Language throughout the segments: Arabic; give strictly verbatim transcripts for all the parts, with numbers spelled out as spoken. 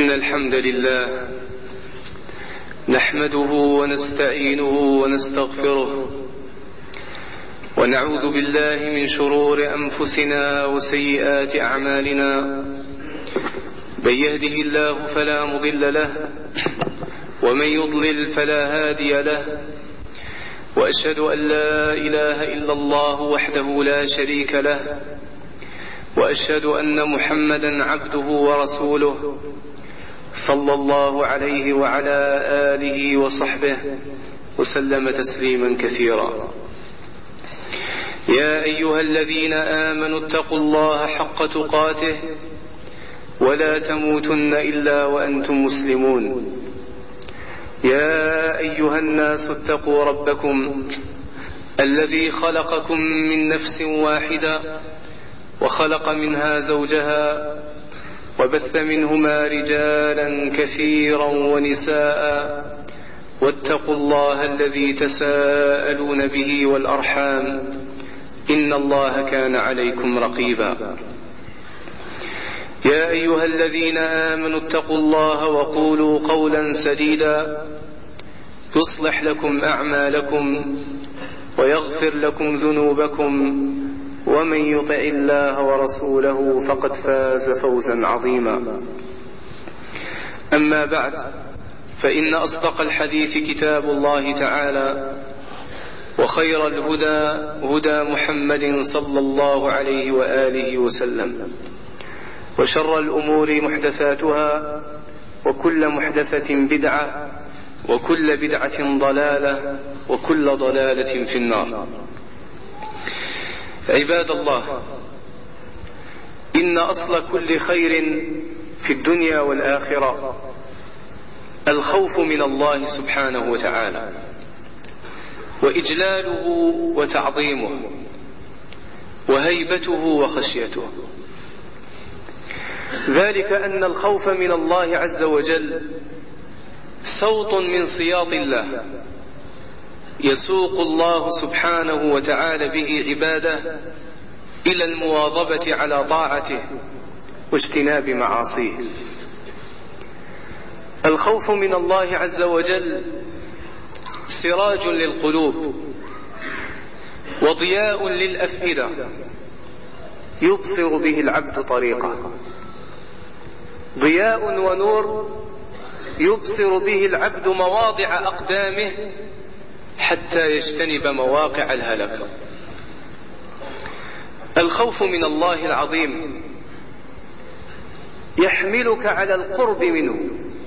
إن الحمد لله نحمده ونستعينه ونستغفره ونعوذ بالله من شرور أنفسنا وسيئات أعمالنا. من يهده الله فلا مضل له ومن يضلل فلا هادي له، وأشهد أن لا إله إلا الله وحده لا شريك له، وأشهد أن محمدا عبده ورسوله صلى الله عليه وعلى آله وصحبه وسلم تسليما كثيرا. يا أيها الذين آمنوا اتقوا الله حق تقاته ولا تموتن إلا وأنتم مسلمون. يا أيها الناس اتقوا ربكم الذي خلقكم من نفس واحدة وخلق منها زوجها وبث منهما رجالا كثيرا ونساء، واتقوا الله الذي تساءلون به والأرحام إن الله كان عليكم رقيبا. يا أيها الذين آمنوا اتقوا الله وقولوا قولا سديدا يصلح لكم أعمالكم ويغفر لكم ذنوبكم، ومن يطع الله ورسوله فقد فاز فوزا عظيما. أما بعد، فإن أصدق الحديث كتاب الله تعالى، وخير الهدى هدى محمد صلى الله عليه وآله وسلم، وشر الأمور محدثاتها، وكل محدثة بدعة، وكل بدعة ضلالة، وكل ضلالة في النار. عباد الله، إن أصل كل خير في الدنيا والآخرة الخوف من الله سبحانه وتعالى، وإجلاله وتعظيمه، وهيبته وخشيته. ذلك أن الخوف من الله عز وجل سوط من سياط الله يسوق الله سبحانه وتعالى به عباده إلى المواظبة على طاعته واجتناب معاصيه. الخوف من الله عز وجل سراج للقلوب وضياء للأفئدة يبصر به العبد طريقه، ضياء ونور يبصر به العبد مواضع أقدامه حتى يجتنب مواقع الهلكة. الخوف من الله العظيم يحملك على القرب منه،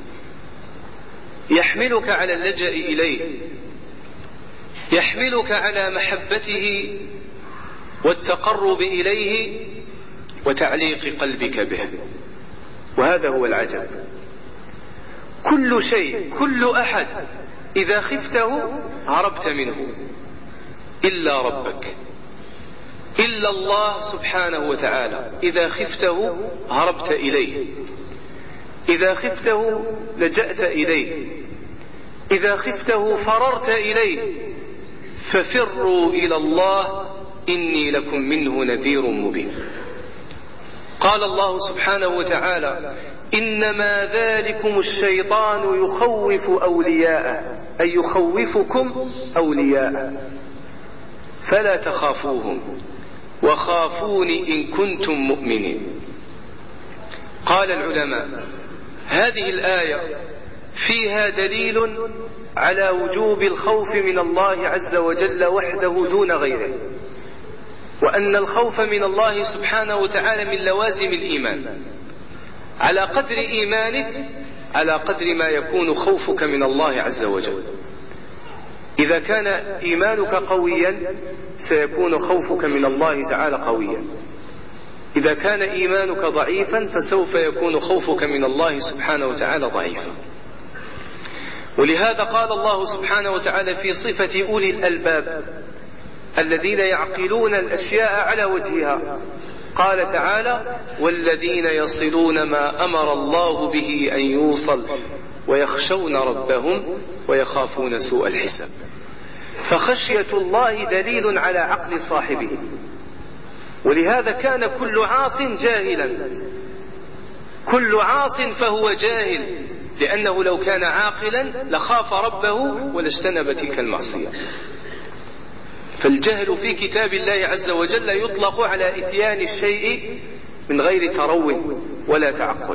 يحملك على اللجأ إليه، يحملك على محبته والتقرب إليه وتعليق قلبك به. وهذا هو العجب. كل شيء، كل أحد إذا خفته هربت منه إلا ربك، إلا الله سبحانه وتعالى. إذا خفته هربت إليه، إذا خفته لجأت إليه، إذا خفته فررت إليه. ففروا إلى الله إني لكم منه نذير مبين. قال الله سبحانه وتعالى: إنما ذلكم الشيطان يخوف أولياءه، أي يخوفكم أولياءه، فلا تخافوهم وخافوني إن كنتم مؤمنين. قال العلماء: هذه الآية فيها دليل على وجوب الخوف من الله عز وجل وحده دون غيره، وأن الخوف من الله سبحانه وتعالى من لوازم الإيمان. على قدر إيمانك على قدر ما يكون خوفك من الله عز وجل. إذا كان إيمانك قويا سيكون خوفك من الله تعالى قويا، إذا كان إيمانك ضعيفا فسوف يكون خوفك من الله سبحانه وتعالى ضعيفا. ولهذا قال الله سبحانه وتعالى في صفة أولي الألباب الذين يعقلون الأشياء على وجهها، قال تعالى: والذين يصلون ما أمر الله به أن يوصل ويخشون ربهم ويخافون سوء الحساب. فخشية الله دليل على عقل صاحبه، ولهذا كان كل عاص جاهلا، كل عاص فهو جاهل، لأنه لو كان عاقلا لخاف ربه ولاجتنب تلك المعصية. فالجهل في كتاب الله عز وجل يطلق على إتيان الشيء من غير ترو ولا تعقل.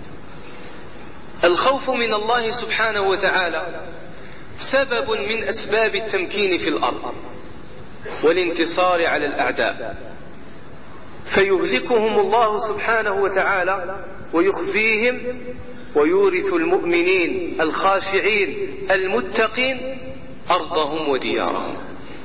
الخوف من الله سبحانه وتعالى سبب من أسباب التمكين في الأرض والانتصار على الأعداء، فيهلكهم الله سبحانه وتعالى ويخزيهم ويورث المؤمنين الخاشعين المتقين أرضهم وديارهم.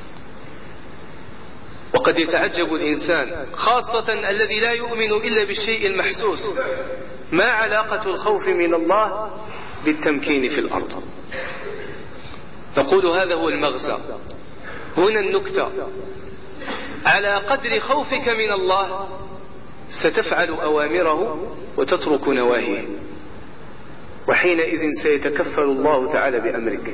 وقد يتعجب الإنسان خاصة الذي لا يؤمن إلا بالشيء المحسوس، ما علاقة الخوف من الله بالتمكين في الأرض؟ نقول هذا هو المغزى. هنا النكتة: على قدر خوفك من الله ستفعل أوامره وتترك نواهيه، وحينئذ سيتكفل الله تعالى بأمرك،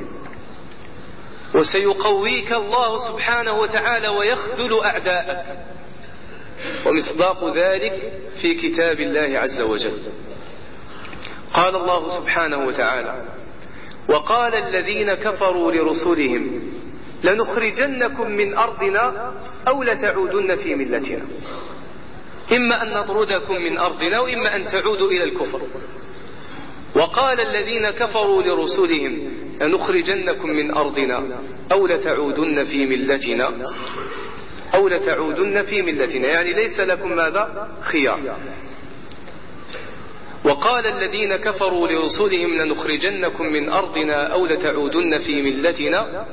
وسيقويك الله سبحانه وتعالى ويخذل أعداءك. ومصداق ذلك في كتاب الله عز وجل. قال الله سبحانه وتعالى: وقال الذين كفروا لرسلهم لنخرجنكم من أرضنا أو لتعودن في ملتنا، إما أن نطردكم من أرضنا وإما أن تعودوا إلى الكفر. وقال الذين كفروا لرسلهم لنخرجنكم من أرضنا أو لتعودن في ملتنا أو لتعودن في ملتنا، يعني ليس لكم ماذا؟ خيار. وقال الذين كفروا لرسلهم لنخرجنكم من أرضنا أو لتعودن في ملتنا،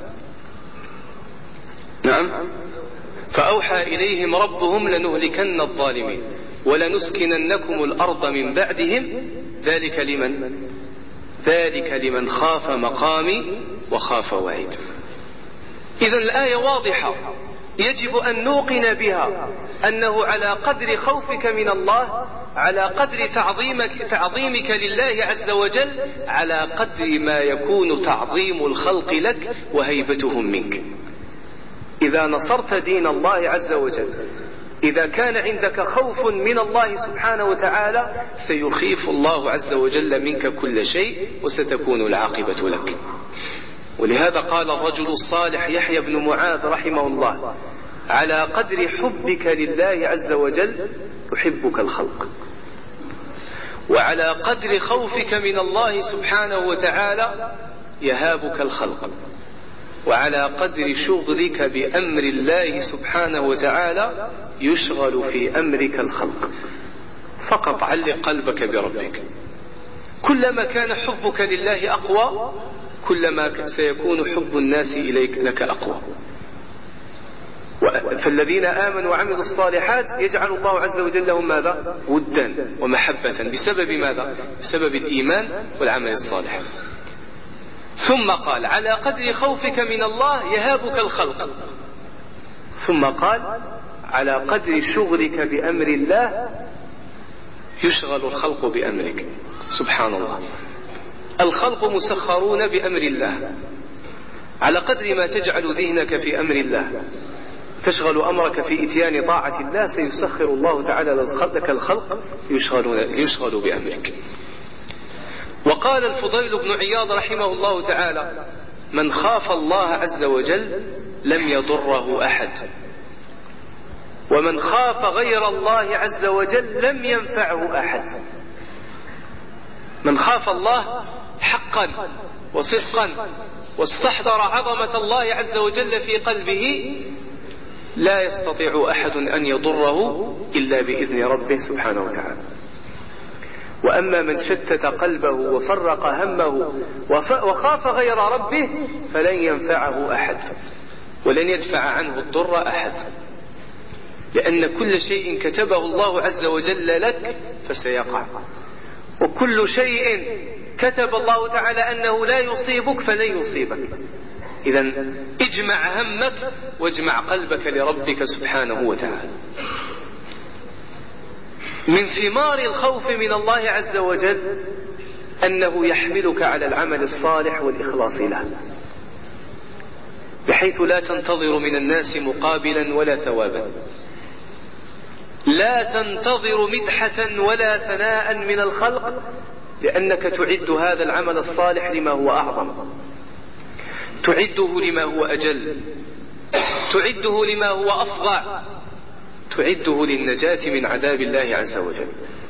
نعم، فأوحى إليهم ربهم لنهلكن الظالمين ولنسكننكم الأرض من بعدهم، ذلك لمن ذلك لمن خاف مقامي وخاف وعيد. إذن الآية واضحة، يجب أن نوقن بها أنه على قدر خوفك من الله، على قدر تعظيمك, تعظيمك لله عز وجل، على قدر ما يكون تعظيم الخلق لك وهيبتهم منك. إذا نصرت دين الله عز وجل، إذا كان عندك خوف من الله سبحانه وتعالى، سيخيف الله عز وجل منك كل شيء وستكون العاقبة لك. ولهذا قال الرجل الصالح يحيى بن معاذ رحمه الله: على قدر حبك لله عز وجل يحبك الخلق، وعلى قدر خوفك من الله سبحانه وتعالى يهابك الخلق، وعلى قدر شغلك بأمر الله سبحانه وتعالى يشغل في أمرك الخلق. فقط علق قلبك بربك. كلما كان حبك لله أقوى كلما سيكون حب الناس إليك لك أقوى. فالذين آمنوا وعملوا الصالحات يجعل الله عز وجل لهم ماذا؟ ودا ومحبة، بسبب ماذا؟ بسبب الإيمان والعمل الصالح. ثم قال: على قدر خوفك من الله يهابك الخلق. ثم قال: على قدر شغلك بأمر الله يشغل الخلق بأمرك. سبحان الله، الخلق مسخرون بأمر الله. على قدر ما تجعل ذهنك في أمر الله، تشغل أمرك في إتيان طاعة الله، سيسخر الله تعالى لك الخلق ليشغلوا بأمرك. وقال الفضيل بن عياض رحمه الله تعالى: من خاف الله عز وجل لم يضره أحد، ومن خاف غير الله عز وجل لم ينفعه أحد. من خاف الله حقا وصدقا واستحضر عظمة الله عز وجل في قلبه لا يستطيع أحد أن يضره إلا بإذن ربه سبحانه وتعالى. وأما من شتت قلبه وفرق همه وخاف غير ربه فلن ينفعه أحد ولن يدفع عنه الضر أحد، لأن كل شيء كتبه الله عز وجل لك فسيقع، وكل شيء كتب الله تعالى أنه لا يصيبك فلن يصيبك. إذن اجمع همك واجمع قلبك لربك سبحانه وتعالى. من ثمار الخوف من الله عز وجل أنه يحملك على العمل الصالح والإخلاص له، بحيث لا تنتظر من الناس مقابلا ولا ثوابا. لا تنتظر مدحة ولا ثناء من الخلق، لأنك تعد هذا العمل الصالح لما هو أعظم، تعده لما هو أجل، تعده لما هو أفضع، تعده للنجاة من عذاب الله عز وجل.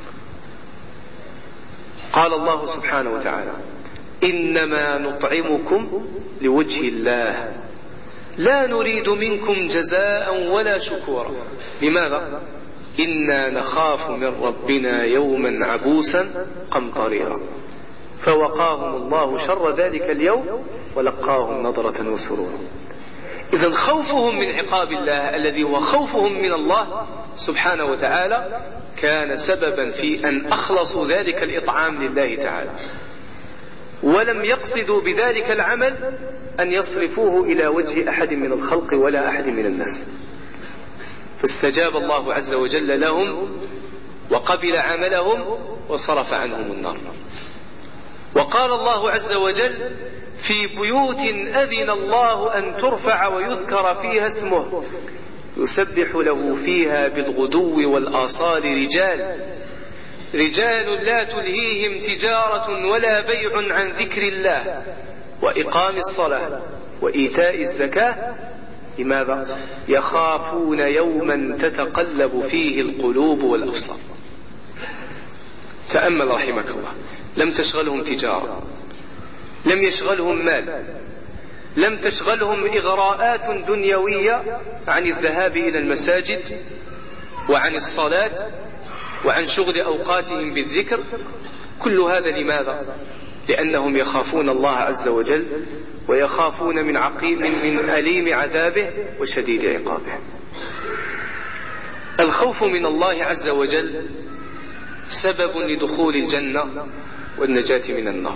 قال الله سبحانه وتعالى: إنما نطعمكم لوجه الله لا نريد منكم جزاء ولا شكورا. لماذا؟ إنا نخاف من ربنا يوما عبوسا قمطريرا. فوقاهم الله شر ذلك اليوم ولقاهم نضرة وسرورا. إذن خوفهم من عقاب الله الذي هو خوفهم من الله سبحانه وتعالى كان سببا في أن أخلصوا ذلك الإطعام لله تعالى، ولم يقصدوا بذلك العمل أن يصرفوه إلى وجه أحد من الخلق ولا أحد من الناس، فاستجاب الله عز وجل لهم وقبل عملهم وصرف عنهم النار. وقال الله عز وجل: في بيوت أذن الله أن ترفع ويذكر فيها اسمه يسبح له فيها بالغدو والآصال رجال رجال لا تلهيهم تجارة ولا بيع عن ذكر الله وإقام الصلاة وإيتاء الزكاة. لماذا؟ يخافون يوما تتقلب فيه القلوب والأبصار. تأمل رحمك الله، لم تشغلهم تجارة، لم يشغلهم مال، لم تشغلهم إغراءات دنيوية عن الذهاب إلى المساجد وعن الصلاة وعن شغل أوقاتهم بالذكر. كل هذا لماذا؟ لأنهم يخافون الله عز وجل ويخافون من عقيم من أليم عذابه وشديد عقابه. الخوف من الله عز وجل سبب لدخول الجنة والنجاة من النار.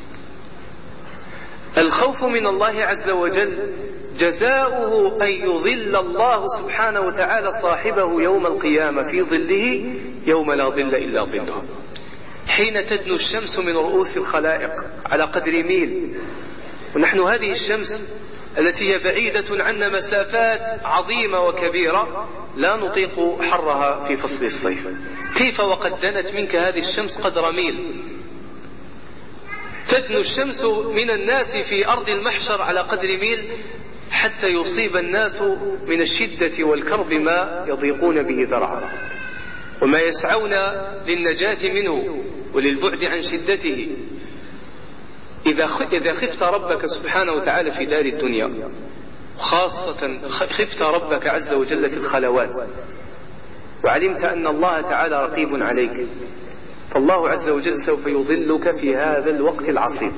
الخوف من الله عز وجل جزاؤه أن يظل الله سبحانه وتعالى صاحبه يوم القيامة في ظله يوم لا ظل إلا ظله، حين تدنو الشمس من رؤوس الخلائق على قدر ميل، ونحن هذه الشمس التي هي بعيدة عنا مسافات عظيمة وكبيرة لا نطيق حرها في فصل الصيف، كيف وقد دنت منك هذه الشمس قدر ميل؟ تدنو الشمس من الناس في أرض المحشر على قدر ميل حتى يصيب الناس من الشدة والكرب ما يضيقون به ذرعا وما يسعون للنجاة منه وللبعد عن شدته. إذا خفت ربك سبحانه وتعالى في دار الدنيا، خاصة خفت ربك عز وجل في الخلوات، وعلمت أن الله تعالى رقيب عليك، فالله عز وجل سوف يظلك في هذا الوقت العصيب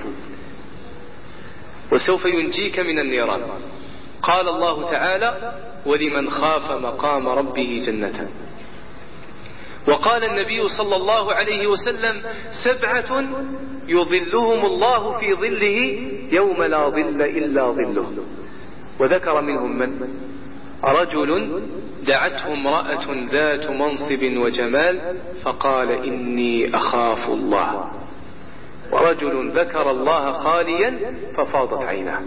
وسوف ينجيك من النيران. قال الله تعالى: ولمن خاف مقام ربه جنتان. وقال النبي صلى الله عليه وسلم: سبعة يظلهم الله في ظله يوم لا ظل إلا ظله. وذكر منهم من؟ رجل دعته امرأة ذات منصب وجمال فقال: إني أخاف الله. ورجل ذكر الله خاليا ففاضت عيناه.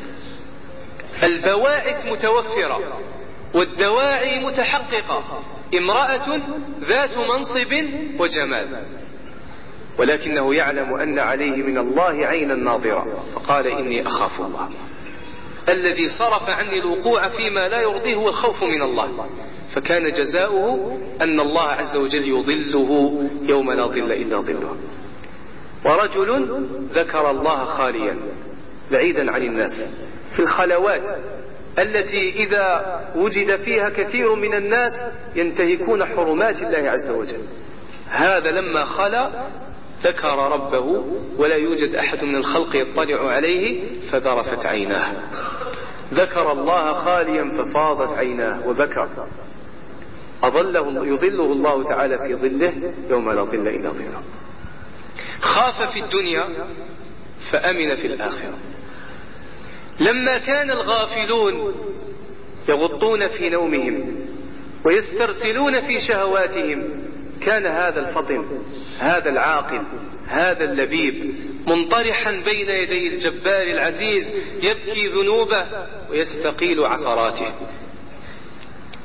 البواعث متوفرة والدواعي متحققة. امرأة ذات منصب وجمال، ولكنه يعلم أن عليه من الله عينا ناظرة فقال: إني أخاف الله. الذي صرف عني الوقوع فيما لا يرضيه هو الخوف من الله، فكان جزاؤه أن الله عز وجل يظله يوم لا ظل إلا ظله. ورجل ذكر الله خاليا بعيدا عن الناس في الخلوات التي إذا وجد فيها كثير من الناس ينتهكون حرمات الله عز وجل. هذا لما خلا ذكر ربه ولا يوجد أحد من الخلق يطلع عليه فذرفت عيناه. ذكر الله خاليا ففاضت عيناه وبكى. أظله يظله الله تعالى في ظله يوم لا ظل إلا ظله. خاف في الدنيا فأمن في الآخرة. لما كان الغافلون يغطون في نومهم ويسترسلون في شهواتهم، كان هذا الفطن، هذا العاقل، هذا اللبيب منطرحا بين يدي الجبار العزيز يبكي ذنوبه ويستقيل عثراته.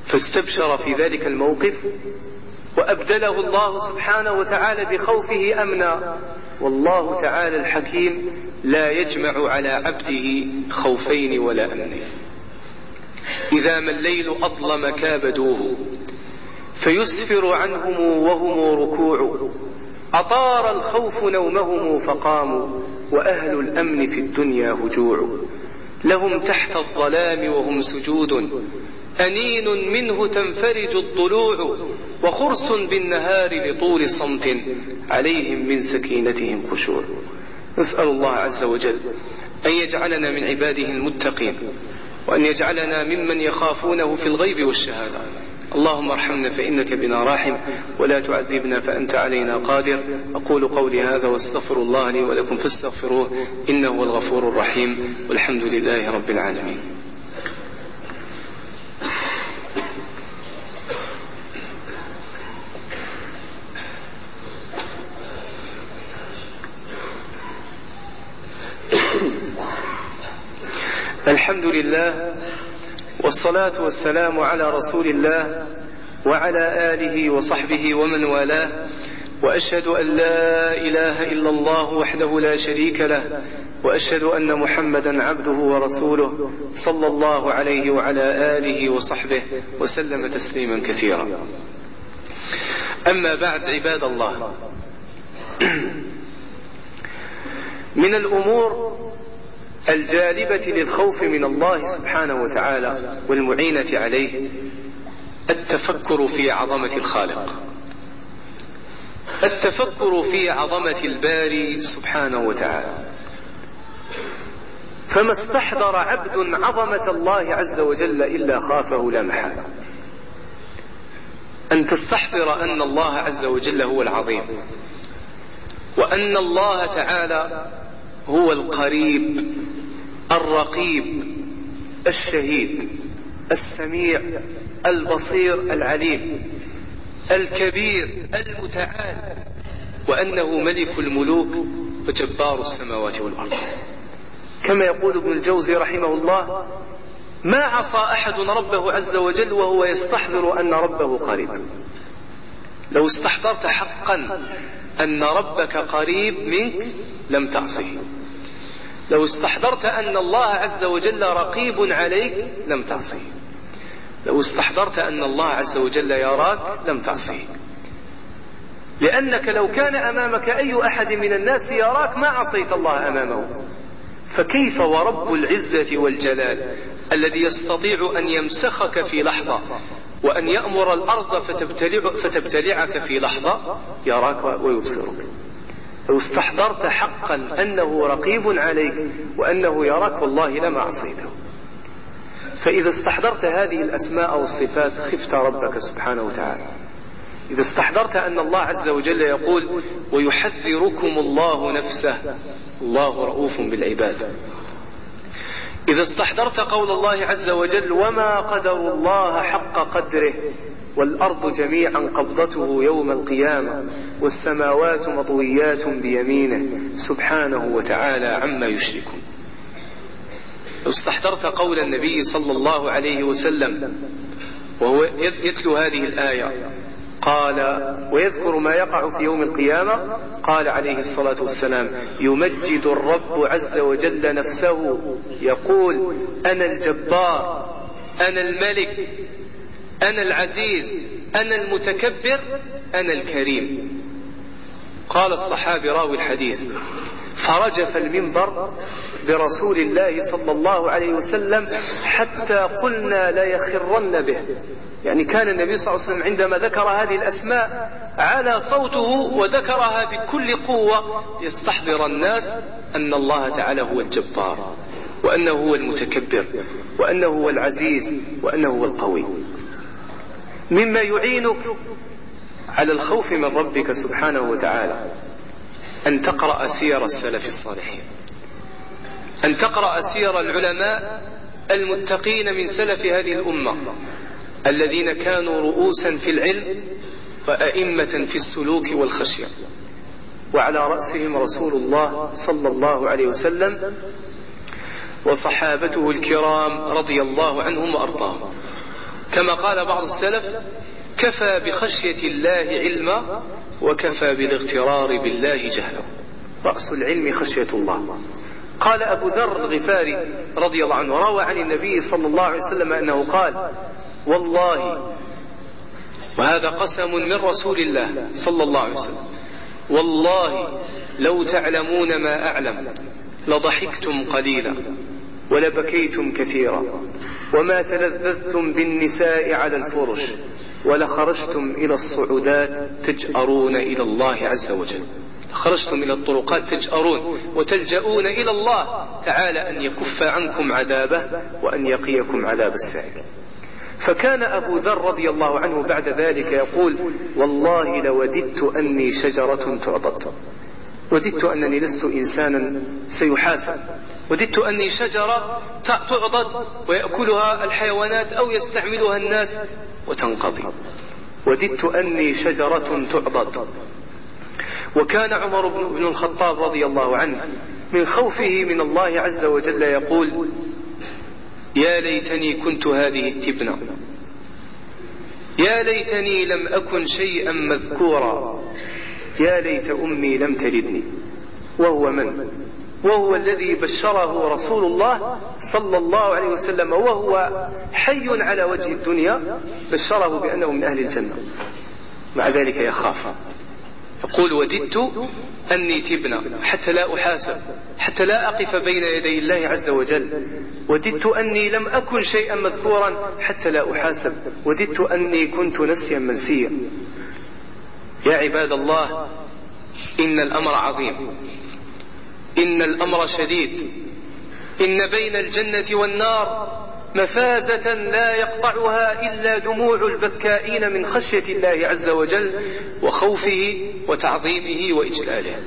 فاستبشر في ذلك الموقف وأبدله الله سبحانه وتعالى بخوفه أمنا. والله تعالى الحكيم لا يجمع على عبده خوفين ولا أمنين. إذا ما الليل أظلم كابدوه فيسفر عنهم وهم ركوع، أطار الخوف نومهم فقاموا وأهل الأمن في الدنيا هجوع. لهم تحت الظلام وهم سجود أنين منه تنفرج الضلوع، وخرس بالنهار لطول صمت عليهم من سكينتهم خشوع. نسأل الله عز وجل أن يجعلنا من عباده المتقين، وأن يجعلنا ممن يخافونه في الغيب والشهادة. اللهم ارحمنا فإنك بنا راحم، ولا تعذبنا فأنت علينا قادر. أقول قولي هذا واستغفر الله لي ولكم فاستغفروه إنه هو الغفور الرحيم، والحمد لله رب العالمين. الحمد لله والصلاة والسلام على رسول الله وعلى آله وصحبه ومن والاه، وأشهد أن لا إله إلا الله وحده لا شريك له، وأشهد أن محمدا عبده ورسوله صلى الله عليه وعلى آله وصحبه وسلم تسليما كثيرا. أما بعد، عباد الله، من الأمور الجالبة للخوف من الله سبحانه وتعالى والمعينة عليه التفكر في عظمة الخالق، التفكر في عظمة الباري سبحانه وتعالى. فما استحضر عبد عظمة الله عز وجل إلا خافه لا محالة. أن تستحضر أن الله عز وجل هو العظيم، وأن الله تعالى هو القريب الرقيب الشهيد السميع البصير العليم الكبير المتعال، وأنه ملك الملوك وجبار السماوات والأرض. كما يقول ابن الجوزي رحمه الله: ما عصى أحد ربه عز وجل وهو يستحضر أن ربه قريب. لو استحضرت حقا أن ربك قريب منك لم تعصيه. لو استحضرت أن الله عز وجل رقيب عليك لم تعصيه. لو استحضرت أن الله عز وجل يراك لم تعصيه، لأنك لو كان أمامك أي أحد من الناس يراك ما عصيت الله أمامه، فكيف ورب العزة والجلال الذي يستطيع أن يمسخك في لحظة وأن يأمر الأرض فتبتلع فتبتلعك في لحظة يراك ويبصرك. لو استحضرت حقا أنه رقيب عليك وأنه يراك والله لما عصيته. فإذا استحضرت هذه الأسماء والصفات خفت ربك سبحانه وتعالى. إذا استحضرت أن الله عز وجل يقول: ويحذركم الله نفسه الله رؤوف بالعباد. إذا استحضرت قول الله عز وجل: وما قدر الله حق قدره والأرض جميعا قبضته يوم القيامة والسماوات مطويات بيمينه سبحانه وتعالى عما يشركون. لو استحضرت قول النبي صلى الله عليه وسلم وهو يتلو هذه الآية قال ويذكر ما يقع في يوم القيامة، قال عليه الصلاة والسلام: يمجد الرب عز وجل نفسه يقول: أنا الجبار، أنا الملك، أنا العزيز، أنا المتكبر، أنا الكريم. قال الصحابي راوي الحديث: فرجف المنبر برسول الله صلى الله عليه وسلم حتى قلنا لا يخرن به. يعني كان النبي صلى الله عليه وسلم عندما ذكر هذه الأسماء على صوته وذكرها بكل قوة يستحضر الناس أن الله تعالى هو الجبار، وأنه هو المتكبر، وأنه هو العزيز، وأنه هو القوي. مما يعينك على الخوف من ربك سبحانه وتعالى أن تقرأ سير السلف الصالحين، أن تقرأ سير العلماء المتقين من سلف هذه الأمة الذين كانوا رؤوسا في العلم وأئمة في السلوك والخشية، وعلى رأسهم رسول الله صلى الله عليه وسلم وصحابته الكرام رضي الله عنهم وأرضاهم. كما قال بعض السلف: كفى بخشية الله علما وكفى بالاغترار بالله جهلا. رأس العلم خشية الله. قال أبو ذر الغفاري رضي الله عنه روى عن النبي صلى الله عليه وسلم أنه قال: والله، وهذا قسم من رسول الله صلى الله عليه وسلم، والله لو تعلمون ما أعلم لضحكتم قليلا ولبكيتم كثيرا وما تلذذتم بالنساء على الفرش ولخرجتم إلى الصعودات تجأرون إلى الله عز وجل. خرجتم إلى الطرقات تجأرون وتلجؤون إلى الله تعالى أن يكف عنكم عذابه وأن يقيكم عذاب السعير. فكان أبو ذر رضي الله عنه بعد ذلك يقول: والله لوددت أني شجرة تعضد، وددت أنني لست إنسانا سيحاسب، وددت أني شجرة تعضد ويأكلها الحيوانات أو يستعملها الناس وتنقضي، وددت أني شجرة تعضد. وكان عمر بن الخطاب رضي الله عنه من خوفه من الله عز وجل يقول: يا ليتني كنت هذه التبنة، يا ليتني لم أكن شيئا مذكورا، يا ليت أمي لم تلدني. وهو من؟ وهو الذي بشره رسول الله صلى الله عليه وسلم وهو حي على وجه الدنيا، بشره بأنه من أهل الجنة، مع ذلك يخاف. يقول: وددت أني تبنى حتى لا أحاسب، حتى لا أقف بين يدي الله عز وجل، وددت أني لم أكن شيئا مذكورا حتى لا أحاسب، وددت أني كنت نسيا منسيا. يا عباد الله، إن الأمر عظيم، إن الأمر شديد، إن بين الجنة والنار مفازة لا يقطعها إلا دموع البكائين من خشية الله عز وجل وخوفه وتعظيمه وإجلاله.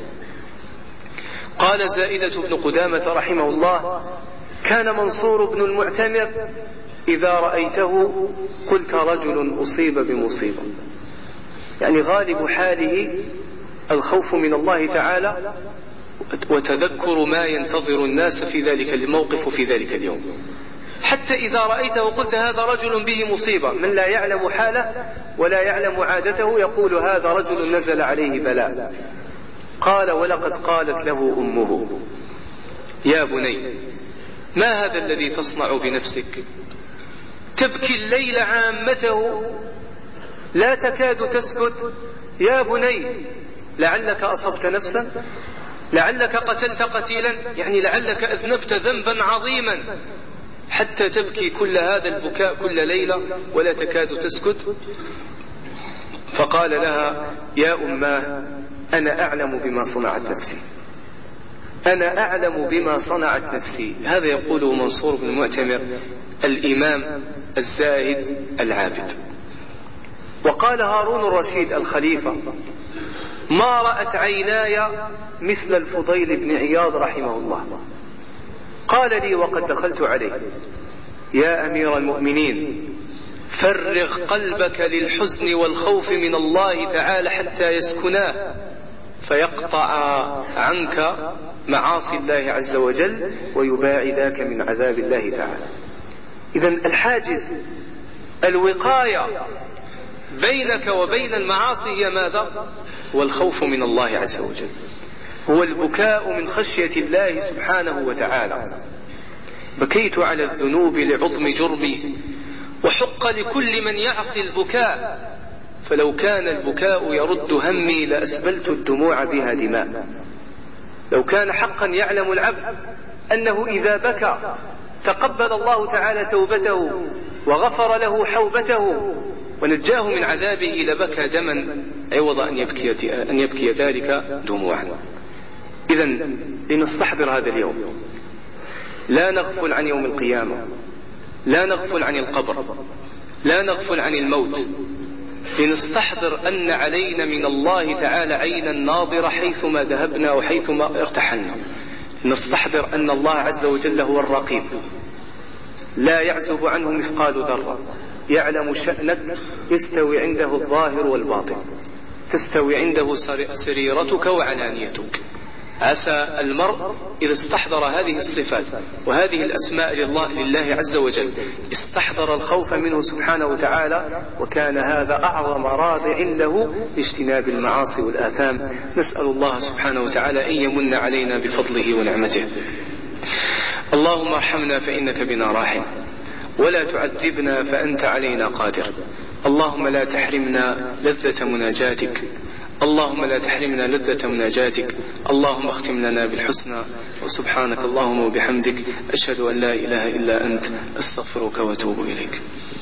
قال زائدة بن قدامة رحمه الله: كان منصور بن المعتمر إذا رأيته قلت رجل أصيب بمصيبة، يعني غالب حاله الخوف من الله تعالى وتذكر ما ينتظر الناس في ذلك الموقف وفي ذلك اليوم. حتى إذا رأيته قلت هذا رجل به مصيبة، من لا يعلم حاله ولا يعلم عادته يقول هذا رجل نزل عليه بلاء. قال: ولقد قالت له أمه: يا بني، ما هذا الذي تصنع بنفسك؟ تبكي الليل عامته لا تكاد تسكت، يا بني لعلك أصبت نفسا، لعلك قتلت قتيلا، يعني لعلك أذنبت ذنبا عظيما حتى تبكي كل هذا البكاء كل ليلة ولا تكاد تسكت. فقال لها: يا أماه، أنا أعلم بما صنعت نفسي، أنا أعلم بما صنعت نفسي. هذا يقوله منصور بن المعتمر الإمام الزاهد العابد. وقال هارون الرشيد الخليفة: ما رأت عيناي مثل الفضيل بن عياض رحمه الله. قال لي وقد دخلت عليه: يا أمير المؤمنين، فرغ قلبك للحزن والخوف من الله تعالى حتى يسكناه فيقطع عنك معاصي الله عز وجل ويباعدك من عذاب الله تعالى. إذن الحاجز، الوقاية بينك وبين المعاصي هي ماذا؟ هو الخوف من الله عز وجل، هو البكاء من خشية الله سبحانه وتعالى. بكيت على الذنوب لعظم جرمي، وحق لكل من يعصي البكاء، فلو كان البكاء يرد همي لأسبلت الدموع بها دماء. لو كان حقا يعلم العبد أنه إذا بكى تقبل الله تعالى توبته وغفر له حوبته ونجاه من عذابه لبكى دما عوض أن يبكي, أن يبكي ذلك دموعا. إذن لنستحضر هذا اليوم، لا نغفل عن يوم القيامة، لا نغفل عن القبر، لا نغفل عن الموت. لنستحضر أن علينا من الله تعالى عينا ناظرة حيثما ذهبنا وحيثما ارتحلنا. نستحضر أن الله عز وجل هو الرقيب، لا يعزب عنه مثقال ذرة، يعلم شأنك، يستوي عنده الظاهر والباطن، تستوي عنده سريرتك وعلانيتك. عسى المرء إذا استحضر هذه الصفات وهذه الأسماء لله, لله عز وجل استحضر الخوف منه سبحانه وتعالى، وكان هذا أعظم رادع له لاجتناب المعاصي والآثام. نسأل الله سبحانه وتعالى أن يمن علينا بفضله ونعمته. اللهم ارحمنا فإنك بنا راحم، ولا تعذبنا فأنت علينا قادر. اللهم لا تحرمنا لذة مناجاتك، اللهم لا تحرمنا لذة مناجاتك. اللهم اختم لنا بالحسنى، وسبحانك اللهم وبحمدك أشهد أن لا إله إلا أنت أستغفرك وأتوب إليك.